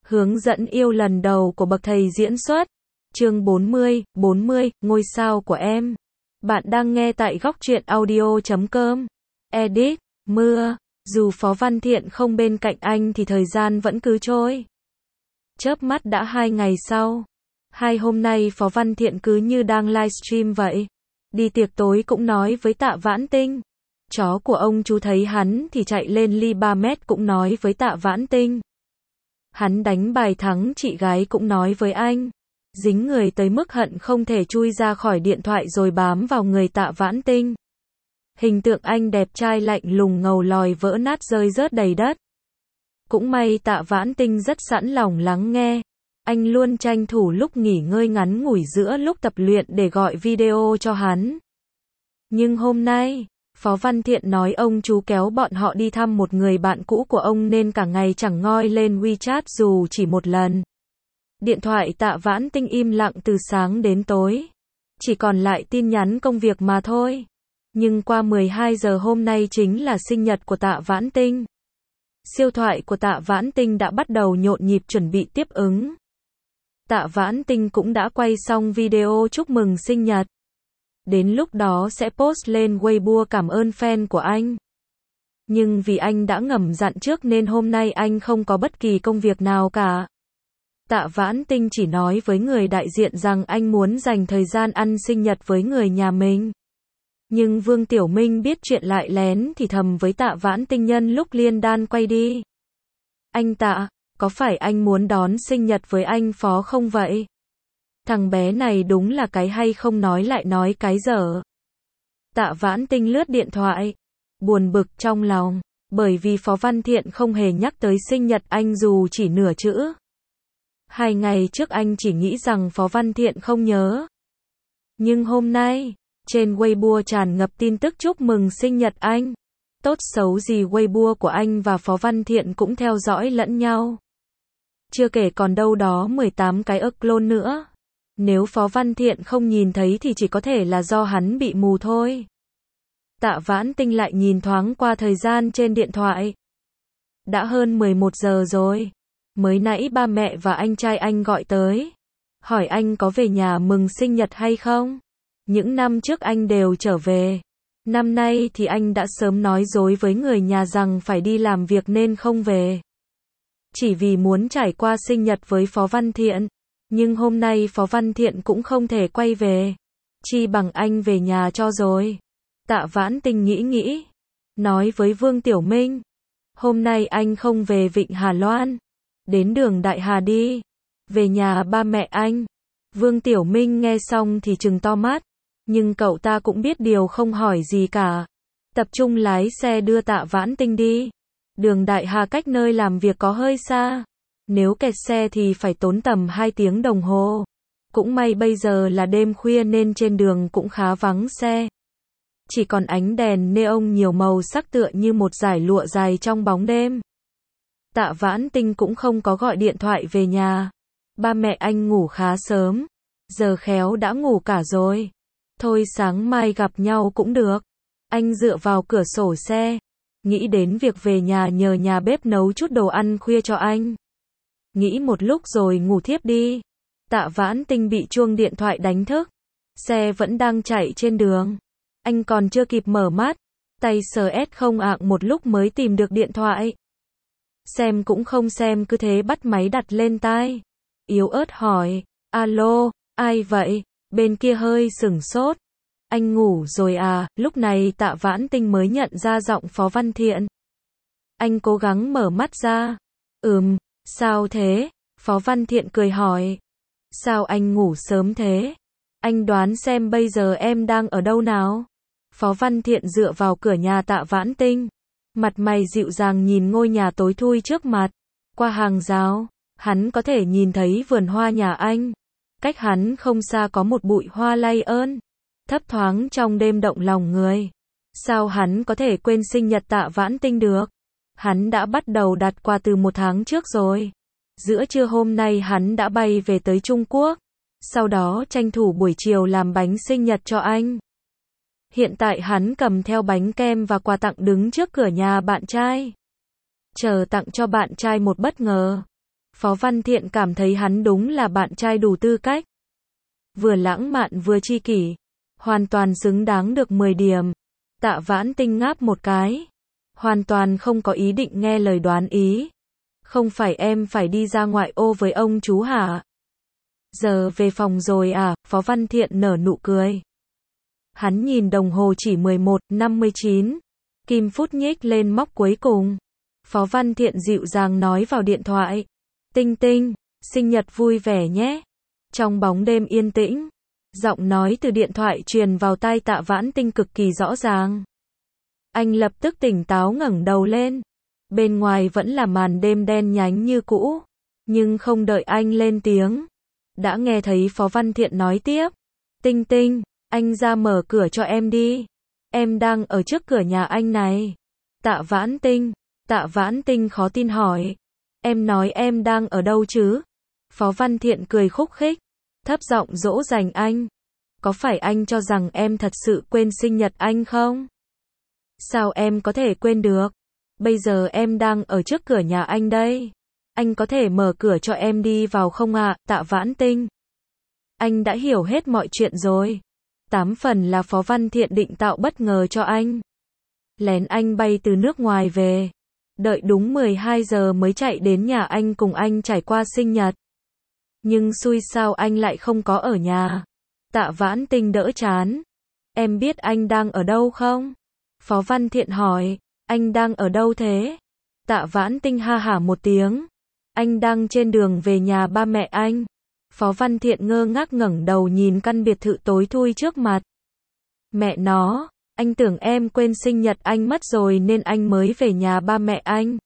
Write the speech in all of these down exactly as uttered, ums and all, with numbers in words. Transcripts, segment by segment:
Hướng dẫn yêu lần đầu của bậc thầy diễn xuất. Chương bốn mươi, bốn mươi, ngôi sao của em. Bạn đang nghe tại góc truyện audio chấm com. Edit, mưa. Dù Phó Văn Thiện không bên cạnh anh thì thời gian vẫn cứ trôi. Chớp mắt đã hai ngày sau. Hai hôm nay Phó Văn Thiện cứ như đang livestream vậy. Đi tiệc tối cũng nói với Tạ Vãn Tinh. Chó của ông chú thấy hắn thì chạy lên ly ba mét cũng nói với Tạ Vãn Tinh. Hắn đánh bài thắng chị gái cũng nói với anh. Dính người tới mức hận không thể chui ra khỏi điện thoại rồi bám vào người Tạ Vãn Tinh. Hình tượng anh đẹp trai lạnh lùng ngầu lòi vỡ nát rơi rớt đầy đất. Cũng may Tạ Vãn Tinh rất sẵn lòng lắng nghe. Anh luôn tranh thủ lúc nghỉ ngơi ngắn ngủi giữa lúc tập luyện để gọi video cho hắn. Nhưng hôm nay, Phó Văn Thiện nói ông chú kéo bọn họ đi thăm một người bạn cũ của ông nên cả ngày chẳng ngoi lên WeChat dù chỉ một lần. Điện thoại Tạ Vãn Tinh im lặng từ sáng đến tối. Chỉ còn lại tin nhắn công việc mà thôi. Nhưng qua mười hai giờ hôm nay chính là sinh nhật của Tạ Vãn Tinh. Siêu thoại của Tạ Vãn Tinh đã bắt đầu nhộn nhịp chuẩn bị tiếp ứng. Tạ Vãn Tinh cũng đã quay xong video chúc mừng sinh nhật. Đến lúc đó sẽ post lên Weibo cảm ơn fan của anh. Nhưng vì anh đã ngầm dặn trước nên hôm nay anh không có bất kỳ công việc nào cả. Tạ Vãn Tinh chỉ nói với người đại diện rằng anh muốn dành thời gian ăn sinh nhật với người nhà mình. Nhưng Vương Tiểu Minh biết chuyện lại lén thì thầm với Tạ Vãn Tinh nhân lúc liên đan quay đi. Anh Tạ, có phải anh muốn đón sinh nhật với anh Phó không vậy? Thằng bé này đúng là cái hay không nói lại nói cái dở. Tạ Vãn Tinh lướt điện thoại, buồn bực trong lòng, bởi vì Phó Văn Thiện không hề nhắc tới sinh nhật anh dù chỉ nửa chữ. Hai ngày trước anh chỉ nghĩ rằng Phó Văn Thiện không nhớ. Nhưng hôm nay, trên Weibo tràn ngập tin tức chúc mừng sinh nhật anh. Tốt xấu gì Weibo của anh và Phó Văn Thiện cũng theo dõi lẫn nhau. Chưa kể còn đâu đó mười tám cái ức clone nữa. Nếu Phó Văn Thiện không nhìn thấy thì chỉ có thể là do hắn bị mù thôi. Tạ Vãn Tinh lại nhìn thoáng qua thời gian trên điện thoại. Đã hơn mười một giờ rồi. Mới nãy ba mẹ và anh trai anh gọi tới. Hỏi anh có về nhà mừng sinh nhật hay không? Những năm trước anh đều trở về. Năm nay thì anh đã sớm nói dối với người nhà rằng phải đi làm việc nên không về. Chỉ vì muốn trải qua sinh nhật với Phó Văn Thiện. Nhưng hôm nay Phó Văn Thiện cũng không thể quay về. Chi bằng anh về nhà cho rồi. Tạ Vãn Tinh nghĩ nghĩ. Nói với Vương Tiểu Minh. Hôm nay anh không về Vịnh Hà Loan. Đến đường Đại Hà đi. Về nhà ba mẹ anh. Vương Tiểu Minh nghe xong thì trừng to mắt. Nhưng cậu ta cũng biết điều không hỏi gì cả. Tập trung lái xe đưa Tạ Vãn Tinh đi. Đường Đại Hà cách nơi làm việc có hơi xa. Nếu kẹt xe thì phải tốn tầm hai tiếng đồng hồ. Cũng may bây giờ là đêm khuya nên trên đường cũng khá vắng xe. Chỉ còn ánh đèn neon nhiều màu sắc tựa như một dải lụa dài trong bóng đêm. Tạ Vãn Tinh cũng không có gọi điện thoại về nhà. Ba mẹ anh ngủ khá sớm. Giờ khéo đã ngủ cả rồi. Thôi sáng mai gặp nhau cũng được. Anh dựa vào cửa sổ xe. Nghĩ đến việc về nhà nhờ nhà bếp nấu chút đồ ăn khuya cho anh. Nghĩ một lúc rồi ngủ thiếp đi. Tạ Vãn Tinh bị chuông điện thoại đánh thức. Xe vẫn đang chạy trên đường. Anh còn chưa kịp mở mắt. Tay sờ ét không ạng một lúc mới tìm được điện thoại. Xem cũng không xem cứ thế bắt máy đặt lên tai. Yếu ớt hỏi. Alo, ai vậy? Bên kia hơi sửng sốt. Anh ngủ rồi à? Lúc này Tạ Vãn Tinh mới nhận ra giọng Phó Văn Thiện. Anh cố gắng mở mắt ra. Ừm, sao thế? Phó Văn Thiện cười hỏi. Sao anh ngủ sớm thế? Anh đoán xem bây giờ em đang ở đâu nào? Phó Văn Thiện dựa vào cửa nhà Tạ Vãn Tinh. Mặt mày dịu dàng nhìn ngôi nhà tối thui trước mặt. Qua hàng rào, hắn có thể nhìn thấy vườn hoa nhà anh. Cách hắn không xa có một bụi hoa lay ơn. Thấp thoáng trong đêm động lòng người. Sao hắn có thể quên sinh nhật Tạ Vãn Tinh được? Hắn đã bắt đầu đặt quà từ một tháng trước rồi. Giữa trưa hôm nay hắn đã bay về tới Trung Quốc. Sau đó tranh thủ buổi chiều làm bánh sinh nhật cho anh. Hiện tại hắn cầm theo bánh kem và quà tặng đứng trước cửa nhà bạn trai. Chờ tặng cho bạn trai một bất ngờ. Phó Văn Thiện cảm thấy hắn đúng là bạn trai đủ tư cách. Vừa lãng mạn vừa tri kỷ. Hoàn toàn xứng đáng được mười điểm. Tạ Vãn Tinh ngáp một cái. Hoàn toàn không có ý định nghe lời đoán ý. Không phải em phải đi ra ngoại ô với ông chú hả? Giờ về phòng rồi à? Phó Văn Thiện nở nụ cười. Hắn nhìn đồng hồ chỉ mười một năm mươi chín. Kim phút nhích lên móc cuối cùng. Phó Văn Thiện dịu dàng nói vào điện thoại. Tinh Tinh, sinh nhật vui vẻ nhé. Trong bóng đêm yên tĩnh, giọng nói từ điện thoại truyền vào tai Tạ Vãn Tinh cực kỳ rõ ràng. Anh lập tức tỉnh táo ngẩng đầu lên. Bên ngoài vẫn là màn đêm đen nhánh như cũ. Nhưng không đợi anh lên tiếng, đã nghe thấy Phó Văn Thiện nói tiếp. Tinh Tinh, anh ra mở cửa cho em đi. Em đang ở trước cửa nhà anh này. Tạ Vãn Tinh, Tạ Vãn Tinh khó tin hỏi. Em nói em đang ở đâu chứ? Phó Văn Thiện cười khúc khích, thấp giọng dỗ dành anh. Có phải anh cho rằng em thật sự quên sinh nhật anh không? Sao em có thể quên được? Bây giờ em đang ở trước cửa nhà anh đây. Anh có thể mở cửa cho em đi vào không ạ, à? Tạ Vãn Tinh. Anh đã hiểu hết mọi chuyện rồi. Tám phần là Phó Văn Thiện định tạo bất ngờ cho anh. Lén anh bay từ nước ngoài về. Đợi đúng mười hai giờ mới chạy đến nhà anh cùng anh trải qua sinh nhật. Nhưng xui sao anh lại không có ở nhà. Tạ Vãn Tinh đỡ chán. Em biết anh đang ở đâu không? Phó Văn Thiện hỏi. Anh đang ở đâu thế? Tạ Vãn Tinh ha hả một tiếng. Anh đang trên đường về nhà ba mẹ anh. Phó Văn Thiện ngơ ngác ngẩng đầu nhìn căn biệt thự tối thui trước mặt. Mẹ nó, anh tưởng em quên sinh nhật anh mất rồi nên anh mới về nhà ba mẹ anh.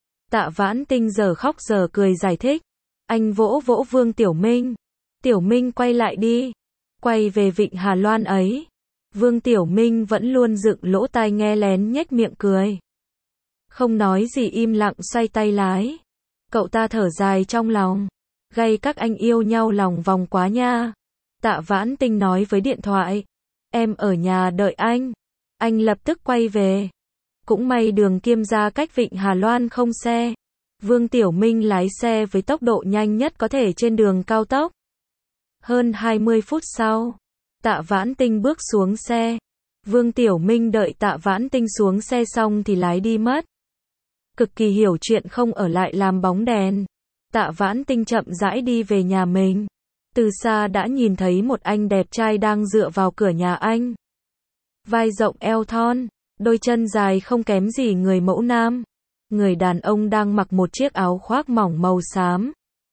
Tạ Vãn Tinh giờ khóc giờ cười giải thích. Anh vỗ vỗ Vương Tiểu Minh. Tiểu Minh quay lại đi. Quay về Vịnh Hà Loan ấy. Vương Tiểu Minh vẫn luôn dựng lỗ tai nghe lén nhếch miệng cười. Không nói gì im lặng xoay tay lái. Cậu ta thở dài trong lòng. Gay các anh yêu nhau lòng vòng quá nha. Tạ Vãn Tinh nói với điện thoại. Em ở nhà đợi anh. Anh lập tức quay về. Cũng may đường Kiêm Gia cách Vịnh Hà Loan không xe. Vương Tiểu Minh lái xe với tốc độ nhanh nhất có thể trên đường cao tốc. Hơn hai mươi phút sau, Tạ Vãn Tinh bước xuống xe. Vương Tiểu Minh đợi Tạ Vãn Tinh xuống xe xong thì lái đi mất. Cực kỳ hiểu chuyện không ở lại làm bóng đèn. Tạ Vãn Tinh chậm rãi đi về nhà mình. Từ xa đã nhìn thấy một anh đẹp trai đang dựa vào cửa nhà anh. Vai rộng eo thon, đôi chân dài không kém gì người mẫu nam. Người đàn ông đang mặc một chiếc áo khoác mỏng màu xám.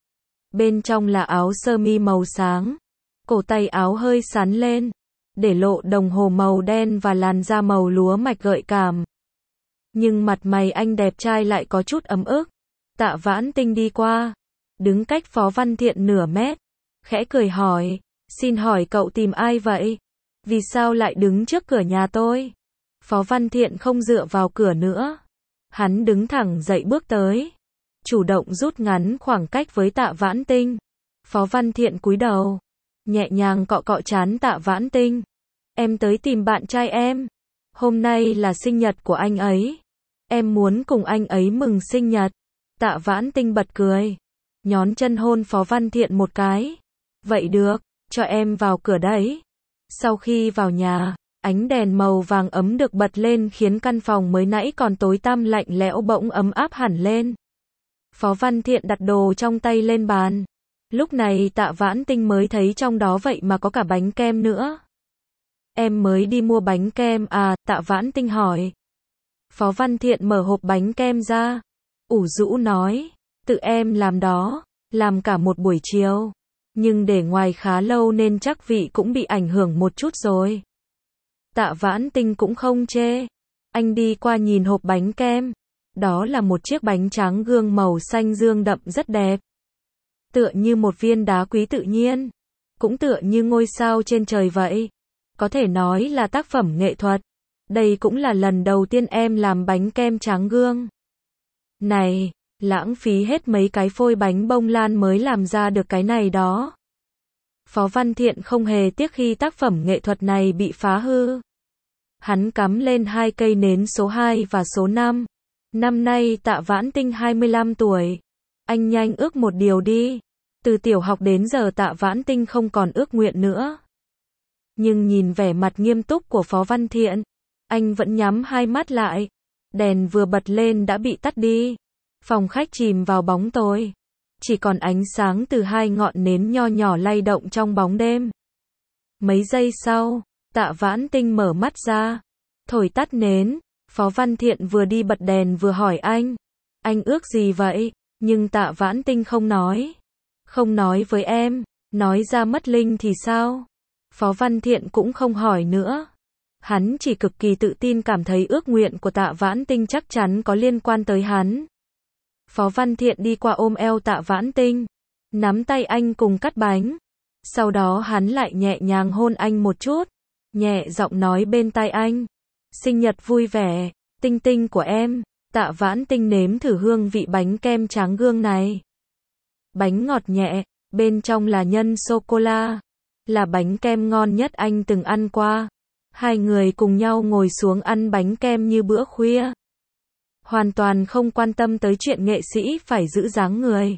Bên trong là áo sơ mi màu sáng. Cổ tay áo hơi sắn lên, để lộ đồng hồ màu đen và làn da màu lúa mạch gợi cảm. Nhưng mặt mày anh đẹp trai lại có chút ấm ức. Tạ Vãn Tinh đi qua, đứng cách Phó Văn Thiện nửa mét, khẽ cười hỏi, xin hỏi cậu tìm ai vậy? Vì sao lại đứng trước cửa nhà tôi? Phó Văn Thiện không dựa vào cửa nữa. Hắn đứng thẳng dậy bước tới, chủ động rút ngắn khoảng cách với Tạ Vãn Tinh. Phó Văn Thiện cúi đầu, nhẹ nhàng cọ cọ trán Tạ Vãn Tinh. Em tới tìm bạn trai em. Hôm nay là sinh nhật của anh ấy. Em muốn cùng anh ấy mừng sinh nhật. Tạ Vãn Tinh bật cười, nhón chân hôn Phó Văn Thiện một cái. Vậy được, cho em vào cửa đấy. Sau khi vào nhà, ánh đèn màu vàng ấm được bật lên khiến căn phòng mới nãy còn tối tăm lạnh lẽo bỗng ấm áp hẳn lên. Phó Văn Thiện đặt đồ trong tay lên bàn. Lúc này Tạ Vãn Tinh mới thấy trong đó vậy mà có cả bánh kem nữa. Em mới đi mua bánh kem à? Tạ Vãn Tinh hỏi. Phó Văn Thiện mở hộp bánh kem ra, ủ rũ nói, tự em làm đó, làm cả một buổi chiều. Nhưng để ngoài khá lâu nên chắc vị cũng bị ảnh hưởng một chút rồi. Tạ Vãn Tinh cũng không chê. Anh đi qua nhìn hộp bánh kem. Đó là một chiếc bánh tráng gương màu xanh dương đậm rất đẹp. Tựa như một viên đá quý tự nhiên. Cũng tựa như ngôi sao trên trời vậy. Có thể nói là tác phẩm nghệ thuật. Đây cũng là lần đầu tiên em làm bánh kem tráng gương. Này, lãng phí hết mấy cái phôi bánh bông lan mới làm ra được cái này đó. Phó Văn Thiện không hề tiếc khi tác phẩm nghệ thuật này bị phá hư. Hắn cắm lên hai cây nến số hai và số năm. Năm nay Tạ Vãn Tinh hai mươi lăm tuổi. Anh nhanh ước một điều đi. Từ tiểu học đến giờ Tạ Vãn Tinh không còn ước nguyện nữa. Nhưng nhìn vẻ mặt nghiêm túc của Phó Văn Thiện, anh vẫn nhắm hai mắt lại. Đèn vừa bật lên đã bị tắt đi. Phòng khách chìm vào bóng tối. Chỉ còn ánh sáng từ hai ngọn nến nho nhỏ lay động trong bóng đêm. Mấy giây sau, Tạ Vãn Tinh mở mắt ra. Thổi tắt nến. Phó Văn Thiện vừa đi bật đèn vừa hỏi anh. Anh ước gì vậy? Nhưng Tạ Vãn Tinh không nói. Không nói với em. Nói ra mất linh thì sao? Phó Văn Thiện cũng không hỏi nữa. Hắn chỉ cực kỳ tự tin cảm thấy ước nguyện của Tạ Vãn Tinh chắc chắn có liên quan tới hắn. Phó Văn Thiện đi qua ôm eo Tạ Vãn Tinh. Nắm tay anh cùng cắt bánh. Sau đó hắn lại nhẹ nhàng hôn anh một chút. Nhẹ giọng nói bên tai anh. Sinh nhật vui vẻ, Tinh Tinh của em. Tạ Vãn Tinh nếm thử hương vị bánh kem tráng gương này. Bánh ngọt nhẹ, bên trong là nhân sô-cô-la. Là bánh kem ngon nhất anh từng ăn qua. Hai người cùng nhau ngồi xuống ăn bánh kem như bữa khuya. Hoàn toàn không quan tâm tới chuyện nghệ sĩ phải giữ dáng người.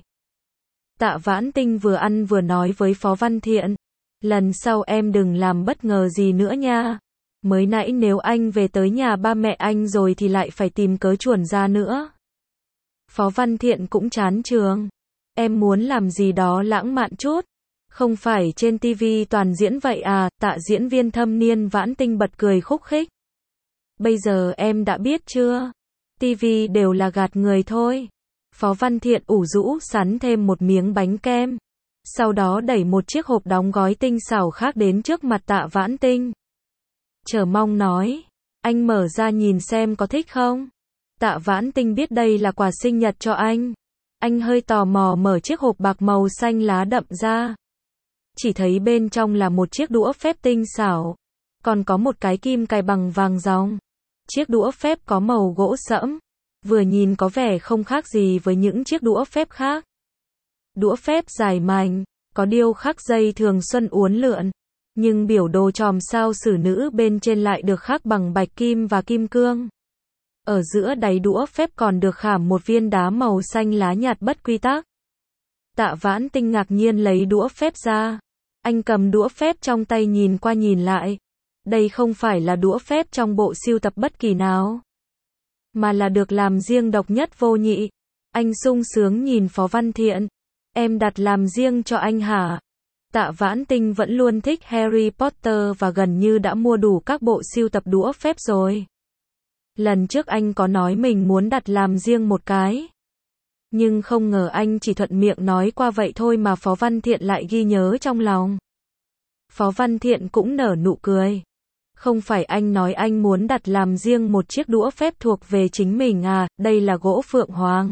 Tạ Vãn Tinh vừa ăn vừa nói với Phó Văn Thiện. Lần sau em đừng làm bất ngờ gì nữa nha. Mới nãy nếu anh về tới nhà ba mẹ anh rồi thì lại phải tìm cớ chuồn ra nữa. Phó Văn Thiện cũng chán trường. Em muốn làm gì đó lãng mạn chút. Không phải trên tivi toàn diễn vậy à? Tạ diễn viên thâm niên Vãn Tinh bật cười khúc khích. Bây giờ em đã biết chưa? Tivi đều là gạt người thôi. Phó Văn Thiện ủ rũ sắn thêm một miếng bánh kem. Sau đó đẩy một chiếc hộp đóng gói tinh xảo khác đến trước mặt Tạ Vãn Tinh. Chờ mong nói. Anh mở ra nhìn xem có thích không? Tạ Vãn Tinh biết đây là quà sinh nhật cho anh. Anh hơi tò mò mở chiếc hộp bạc màu xanh lá đậm ra. Chỉ thấy bên trong là một chiếc đũa phép tinh xảo. Còn có một cái kim cài bằng vàng ròng. Chiếc đũa phép có màu gỗ sẫm. Vừa nhìn có vẻ không khác gì với những chiếc đũa phép khác. Đũa phép dài mảnh, có điêu khắc dây thường xuân uốn lượn. Nhưng biểu đồ chòm sao xử nữ bên trên lại được khắc bằng bạch kim và kim cương. Ở giữa đáy đũa phép còn được khảm một viên đá màu xanh lá nhạt bất quy tắc. Tạ Vãn Tinh ngạc nhiên lấy đũa phép ra. Anh cầm đũa phép trong tay nhìn qua nhìn lại. Đây không phải là đũa phép trong bộ sưu tập bất kỳ nào. Mà là được làm riêng độc nhất vô nhị. Anh sung sướng nhìn Phó Văn Thiện. Em đặt làm riêng cho anh hả? Tạ Vãn Tinh vẫn luôn thích Harry Potter và gần như đã mua đủ các bộ sưu tập đũa phép rồi. Lần trước anh có nói mình muốn đặt làm riêng một cái. Nhưng không ngờ anh chỉ thuận miệng nói qua vậy thôi mà Phó Văn Thiện lại ghi nhớ trong lòng. Phó Văn Thiện cũng nở nụ cười. Không phải anh nói anh muốn đặt làm riêng một chiếc đũa phép thuộc về chính mình à, đây là gỗ phượng hoàng.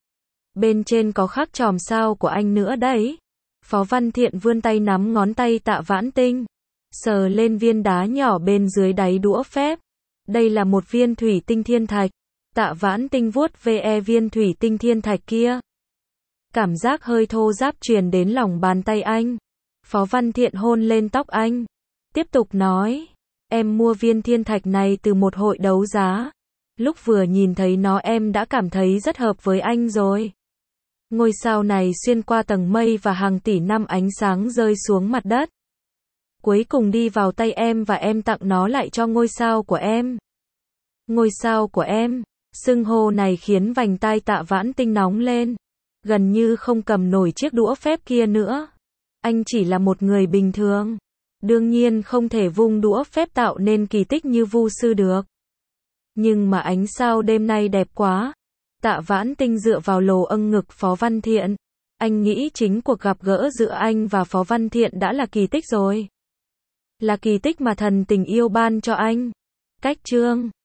Bên trên có khắc chòm sao của anh nữa đấy. Phó Văn Thiện vươn tay nắm ngón tay Tạ Vãn Tinh. Sờ lên viên đá nhỏ bên dưới đáy đũa phép. Đây là một viên thủy tinh thiên thạch. Tạ Vãn Tinh vuốt ve viên thủy tinh thiên thạch kia. Cảm giác hơi thô ráp truyền đến lòng bàn tay anh. Phó Văn Thiện hôn lên tóc anh. Tiếp tục nói. Em mua viên thiên thạch này từ một hội đấu giá. Lúc vừa nhìn thấy nó em đã cảm thấy rất hợp với anh rồi. Ngôi sao này xuyên qua tầng mây và hàng tỷ năm ánh sáng rơi xuống mặt đất. Cuối cùng đi vào tay em và em tặng nó lại cho ngôi sao của em. Ngôi sao của em. Xưng hô này khiến vành tai Tạ Vãn Tinh nóng lên. Gần như không cầm nổi chiếc đũa phép kia nữa. Anh chỉ là một người bình thường. Đương nhiên không thể vung đũa phép tạo nên kỳ tích như Vu sư được. Nhưng mà ánh sao đêm nay đẹp quá. Tạ Vãn Tinh dựa vào lồ âng ngực Phó Văn Thiện. Anh nghĩ chính cuộc gặp gỡ giữa anh và Phó Văn Thiện đã là kỳ tích rồi. Là kỳ tích mà thần tình yêu ban cho anh. Cách chương